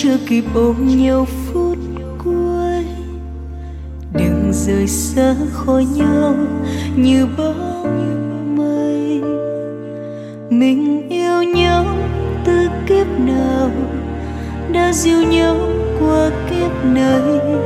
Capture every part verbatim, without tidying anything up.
chưa kịp ôm nhau phút cuối. Đừng rời xa khỏi nhau như bóng mây. Mình yêu nhau từ kiếp nào, đã dìu nhau qua kiếp này.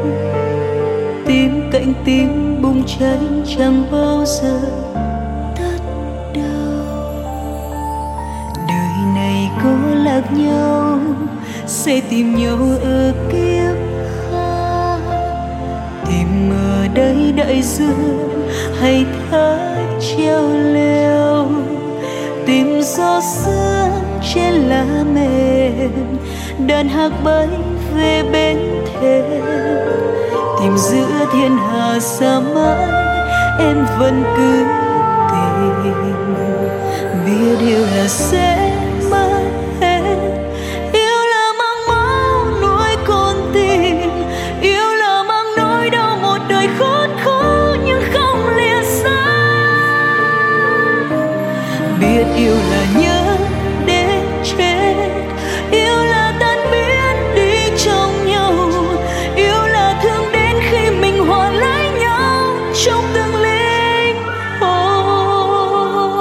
Tim cạnh tim bùng cháy chẳng bao giờ tắt đâu. Đời này có lạc nhau sẽ tìm nhau ở kiếp khác. Tìm ở đây đại dương hay thác treo leo. Tìm gió sương trên lá mềm, đàn hát bay về bên thềm. Tìm giữa thiên hà xa mãi em vẫn cứ tìm. Biết yêu là sẽ mất hết. Yêu là mang máu nuôi con tim. Yêu là mang nỗi đau một đời khốn khó nhưng không lìa xa. Biết yêu là nhớ đến chết. Yêu là tan biến đi trong nhau. Yêu là thương đến khi mình hòa lấy nhau trong từng linh hồn.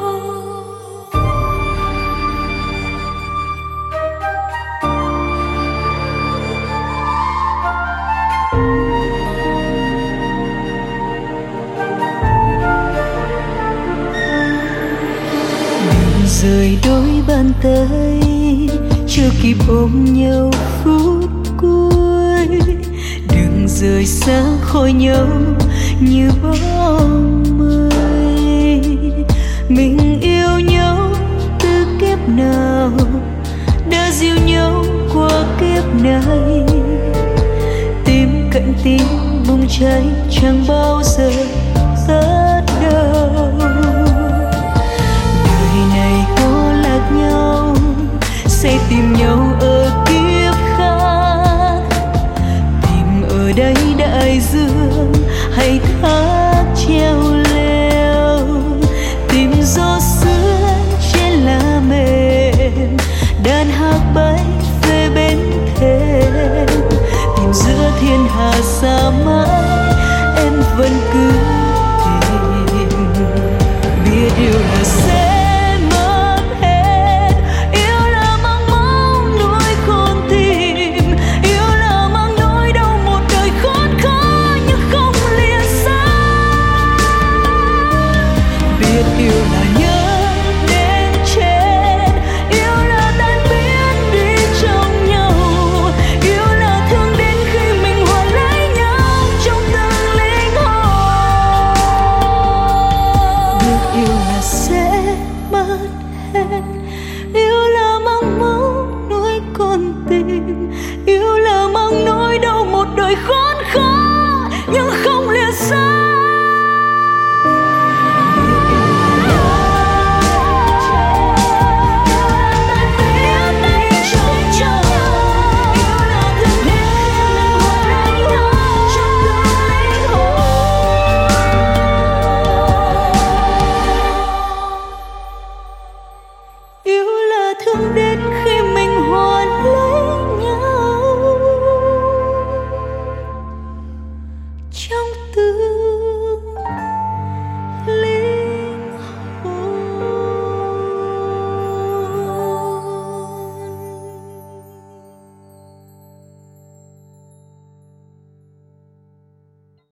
Đừng rời đôi bàn tay, chưa kịp ôm nhau phút cuối. Đừng rời xa khỏi nhau như bóng mây. Mình yêu nhau từ kiếp nào, đã dìu nhau qua kiếp này. Tim cạnh tim bùng cháy chẳng bao giờ tắt đâu. Đời này có lạc nhau sẽ tìm nhau ở kiếp khác. Tìm ở đây đại dương hay thác treo leo. Tìm gió sương trên lá mềm, đàn hát bay về bên thềm. Tìm giữa thiên hà xa mãi em vẫn cứ tìm. Biết yêu là sẽ yêu là mang nỗi đau một đời khốn khó.